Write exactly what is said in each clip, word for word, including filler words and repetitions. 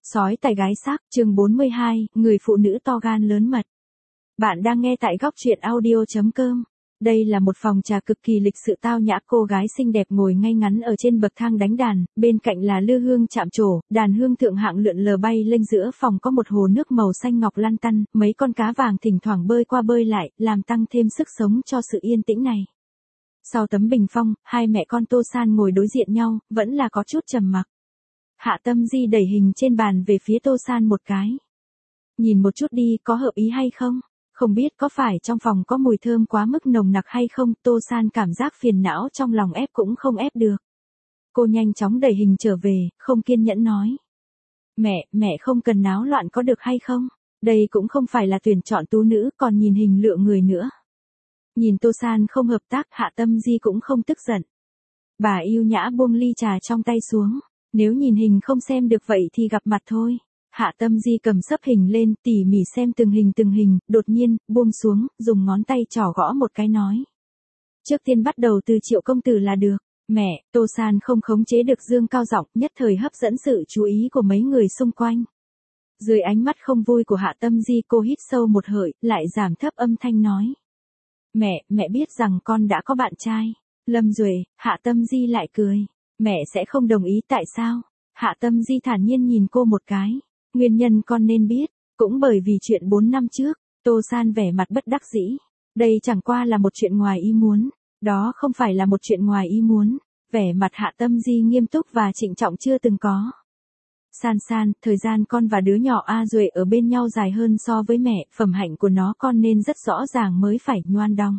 Sói tài gái xác, chương bốn mươi hai, người phụ nữ to gan lớn mật. Bạn đang nghe tại góc truyện audio chấm com. Đây là một phòng trà cực kỳ lịch sự tao nhã, cô gái xinh đẹp ngồi ngay ngắn ở trên bậc thang đánh đàn, bên cạnh là lư hương chạm trổ, đàn hương thượng hạng lượn lờ bay lên, giữa phòng có một hồ nước màu xanh ngọc lăn tăn, mấy con cá vàng thỉnh thoảng bơi qua bơi lại, làm tăng thêm sức sống cho sự yên tĩnh này. Sau tấm bình phong, hai mẹ con Tô San ngồi đối diện nhau, vẫn là có chút trầm mặc. Hạ Tâm Di đẩy hình trên bàn về phía Tô San một cái. Nhìn một chút đi, có hợp ý hay không? Không biết có phải trong phòng có mùi thơm quá mức nồng nặc hay không? Tô San cảm giác phiền não trong lòng ép cũng không ép được. Cô nhanh chóng đẩy hình trở về, không kiên nhẫn nói. Mẹ, mẹ không cần náo loạn có được hay không? Đây cũng không phải là tuyển chọn tú nữ, còn nhìn hình lựa người nữa. Nhìn Tô San không hợp tác, Hạ Tâm Di cũng không tức giận. Bà yêu nhã buông ly trà trong tay xuống. Nếu nhìn hình không xem được vậy thì gặp mặt thôi. Hạ Tâm Di cầm sấp hình lên, tỉ mỉ xem từng hình từng hình, đột nhiên, buông xuống, dùng ngón tay trỏ gõ một cái nói. Trước tiên bắt đầu từ Triệu công tử là được. Mẹ, Tô San không khống chế được dương cao giọng, nhất thời hấp dẫn sự chú ý của mấy người xung quanh. Dưới ánh mắt không vui của Hạ Tâm Di, cô hít sâu một hơi, lại giảm thấp âm thanh nói. Mẹ, mẹ biết rằng con đã có bạn trai. Lâm Duệ, Hạ Tâm Di lại cười. Mẹ sẽ không đồng ý, tại sao? Hạ Tâm Di thản nhiên nhìn cô một cái. Nguyên nhân con nên biết, cũng bởi vì chuyện bốn năm trước, Tô San vẻ mặt bất đắc dĩ. Đây chẳng qua là một chuyện ngoài ý muốn. Đó không phải là một chuyện ngoài ý muốn. Vẻ mặt Hạ Tâm Di nghiêm túc và trịnh trọng chưa từng có. San San, thời gian con và đứa nhỏ A Duệ ở bên nhau dài hơn so với mẹ, phẩm hạnh của nó con nên rất rõ ràng mới phải. Nhoan đong.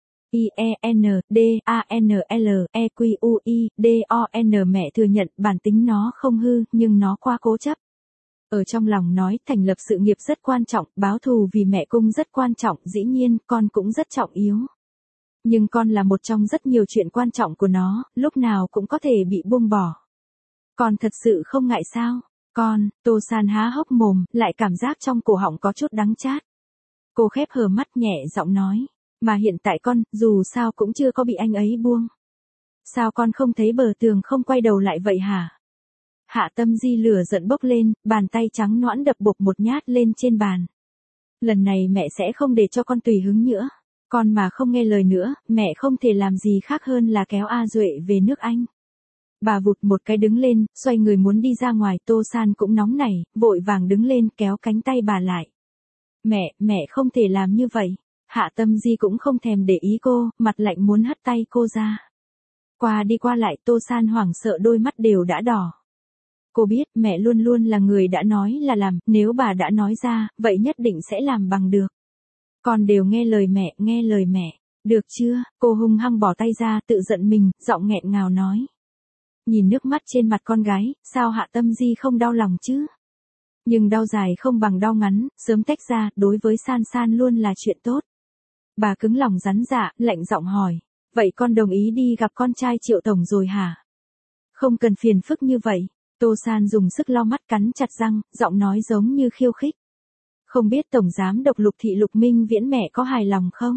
I E N D A N L E Q U I D O N Mẹ thừa nhận bản tính nó không hư, nhưng nó quá cố chấp. Ở trong lòng nói thành lập sự nghiệp rất quan trọng, báo thù vì mẹ cung rất quan trọng, dĩ nhiên con cũng rất trọng yếu. Nhưng con là một trong rất nhiều chuyện quan trọng của nó, lúc nào cũng có thể bị buông bỏ. Con thật sự không ngại sao? Con, Tô San há hốc mồm, lại cảm giác trong cổ họng có chút đắng chát. Cô khép hờ mắt nhẹ giọng nói. Mà hiện tại con, dù sao cũng chưa có bị anh ấy buông. Sao con không thấy bờ tường không quay đầu lại vậy hả? Hạ Tâm Di lửa giận bốc lên, bàn tay trắng nõn đập bộp một nhát lên trên bàn. Lần này mẹ sẽ không để cho con tùy hứng nữa. Con mà không nghe lời nữa, mẹ không thể làm gì khác hơn là kéo A Duệ về nước Anh. Bà vụt một cái đứng lên, xoay người muốn đi ra ngoài. Tô San cũng nóng nảy, vội vàng đứng lên kéo cánh tay bà lại. Mẹ, mẹ không thể làm như vậy. Hạ Tâm Di cũng không thèm để ý cô, mặt lạnh muốn hất tay cô ra. Qua đi qua lại, Tô San hoảng sợ đôi mắt đều đã đỏ. Cô biết mẹ luôn luôn là người đã nói là làm, nếu bà đã nói ra, vậy nhất định sẽ làm bằng được. Con đều nghe lời mẹ, nghe lời mẹ. Được chưa? Cô hung hăng bỏ tay ra, tự giận mình, giọng nghẹn ngào nói. Nhìn nước mắt trên mặt con gái, sao Hạ Tâm Di không đau lòng chứ? Nhưng đau dài không bằng đau ngắn, sớm tách ra, đối với San San luôn là chuyện tốt. Bà cứng lòng rắn dạ, lạnh giọng hỏi. Vậy con đồng ý đi gặp con trai Triệu tổng rồi hả? Không cần phiền phức như vậy. Tô San dùng sức lau mắt, cắn chặt răng, giọng nói giống như khiêu khích. Không biết tổng giám đốc Lục Thị Lục Minh Viễn mẹ có hài lòng không?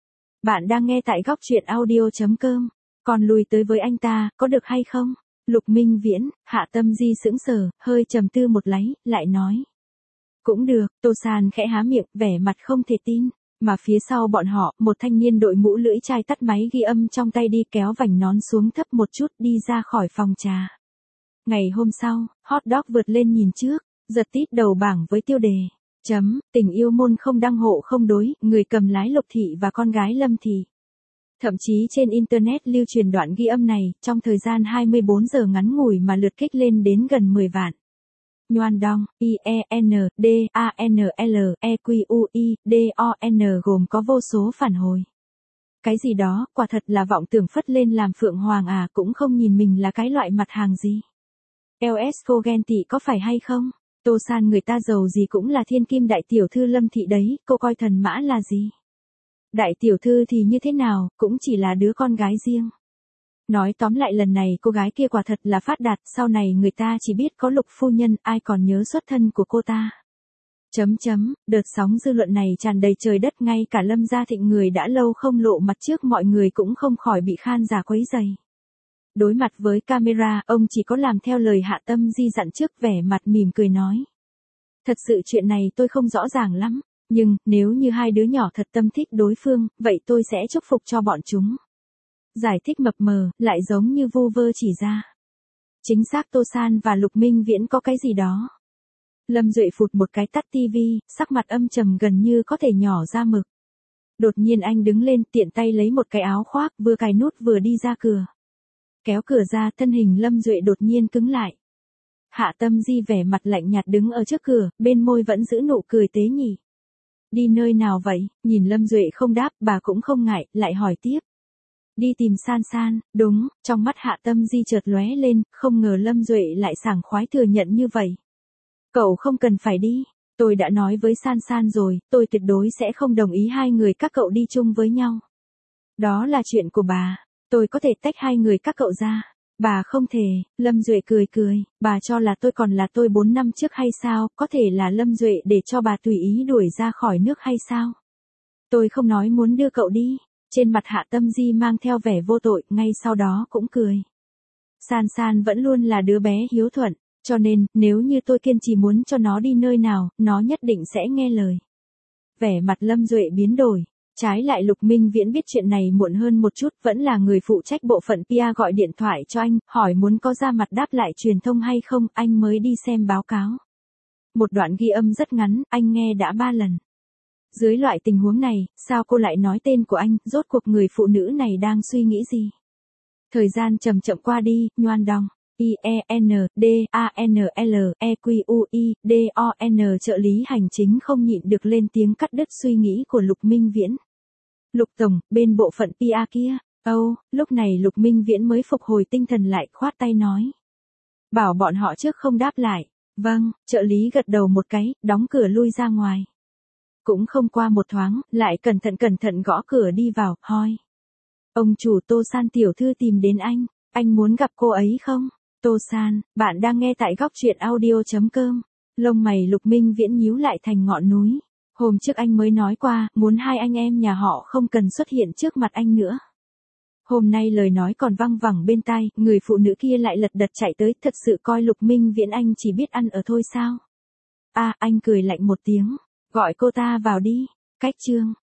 Bạn đang nghe tại góc truyện audio chấm com. Con lui tới với anh ta, có được hay không? Lục Minh Viễn, Hạ Tâm Di sững sờ, hơi trầm tư một lấy, lại nói. Cũng được. Tô San khẽ há miệng, vẻ mặt không thể tin. Mà phía sau bọn họ, một thanh niên đội mũ lưỡi chai tắt máy ghi âm trong tay đi kéo vành nón xuống thấp một chút đi ra khỏi phòng trà. Ngày hôm sau, Hot Dog vượt lên nhìn trước, giật tít đầu bảng với tiêu đề. Chấm, tình yêu môn không đăng hộ không đối, người cầm lái Lục Thị và con gái Lâm Thị. Thậm chí trên Internet lưu truyền đoạn ghi âm này, trong thời gian hai mươi bốn giờ ngắn ngủi mà lượt kích lên đến gần mười vạn. Nhoan đong, I E N D A N L E Q U I D O N gồm có vô số phản hồi. Cái gì đó, quả thật là vọng tưởng phất lên làm Phượng Hoàng à, cũng không nhìn mình là cái loại mặt hàng gì. lờ ét cô ghen tị có phải hay không? Tô San người ta giàu gì cũng là thiên kim đại tiểu thư Lâm Thị đấy, cô coi thần mã là gì? Đại tiểu thư thì như thế nào, cũng chỉ là đứa con gái riêng. Nói tóm lại lần này cô gái kia quả thật là phát đạt, sau này người ta chỉ biết có Lục phu nhân, ai còn nhớ xuất thân của cô ta. Chấm chấm, đợt sóng dư luận này tràn đầy trời đất, ngay cả Lâm Gia Thịnh người đã lâu không lộ mặt trước mọi người cũng không khỏi bị khan giả quấy rầy. Đối mặt với camera, ông chỉ có làm theo lời Hạ Tâm Di dặn trước, vẻ mặt mỉm cười nói. Thật sự chuyện này tôi không rõ ràng lắm, nhưng nếu như hai đứa nhỏ thật tâm thích đối phương, vậy tôi sẽ chúc phục cho bọn chúng. Giải thích mập mờ, lại giống như vu vơ chỉ ra. Chính xác, Tô San và Lục Minh Viễn có cái gì đó. Lâm Duệ phụt một cái tắt tivi, sắc mặt âm trầm gần như có thể nhỏ ra mực. Đột nhiên anh đứng lên, tiện tay lấy một cái áo khoác, vừa cài nút vừa đi ra cửa. Kéo cửa ra, thân hình Lâm Duệ đột nhiên cứng lại. Hạ Tâm Di vẻ mặt lạnh nhạt đứng ở trước cửa, bên môi vẫn giữ nụ cười tế nhị. Đi nơi nào vậy? Nhìn Lâm Duệ không đáp, bà cũng không ngại, lại hỏi tiếp. Đi tìm San San. Đúng, trong mắt Hạ Tâm Di chợt lóe lên, không ngờ Lâm Duệ lại sảng khoái thừa nhận như vậy. Cậu không cần phải đi. Tôi đã nói với San San rồi, tôi tuyệt đối sẽ không đồng ý hai người các cậu đi chung với nhau. Đó là chuyện của bà. Tôi có thể tách hai người các cậu ra. Bà không thể. Lâm Duệ cười cười. Bà cho là tôi còn là tôi bốn năm trước hay sao? Có thể là Lâm Duệ để cho bà tùy ý đuổi ra khỏi nước hay sao? Tôi không nói muốn đưa cậu đi. Trên mặt Hạ Tâm Di mang theo vẻ vô tội, ngay sau đó cũng cười. San San vẫn luôn là đứa bé hiếu thuận, cho nên, nếu như tôi kiên trì muốn cho nó đi nơi nào, nó nhất định sẽ nghe lời. Vẻ mặt Lâm Duệ biến đổi. Trái lại Lục Minh Viễn biết chuyện này muộn hơn một chút, vẫn là người phụ trách bộ phận pê e gọi điện thoại cho anh, hỏi muốn có ra mặt đáp lại truyền thông hay không, anh mới đi xem báo cáo. Một đoạn ghi âm rất ngắn, anh nghe đã ba lần. Dưới loại tình huống này, sao cô lại nói tên của anh, rốt cuộc người phụ nữ này đang suy nghĩ gì? Thời gian chậm chậm qua đi, Nhoan Đong, I E N, D, A N L, E Q U I, D O N trợ lý hành chính không nhịn được lên tiếng cắt đứt suy nghĩ của Lục Minh Viễn. Lục Tổng, bên bộ phận pê e kia, âu, oh, lúc này Lục Minh Viễn mới phục hồi tinh thần lại, khoát tay nói. Bảo bọn họ trước không đáp lại. Vâng, trợ lý gật đầu một cái, đóng cửa lui ra ngoài. Cũng không qua một thoáng, lại cẩn thận cẩn thận gõ cửa đi vào, hỏi. Ông chủ Tô San tiểu thư tìm đến anh, anh muốn gặp cô ấy không? Tô San, bạn đang nghe tại góc truyện audio chấm com. Lông mày Lục Minh Viễn nhíu lại thành ngọn núi. Hôm trước anh mới nói qua, muốn hai anh em nhà họ không cần xuất hiện trước mặt anh nữa. Hôm nay lời nói còn văng vẳng bên tai, người phụ nữ kia lại lật đật chạy tới, thật sự coi Lục Minh Viễn anh chỉ biết ăn ở thôi sao? À, anh cười lạnh một tiếng, gọi cô ta vào đi. Cách chương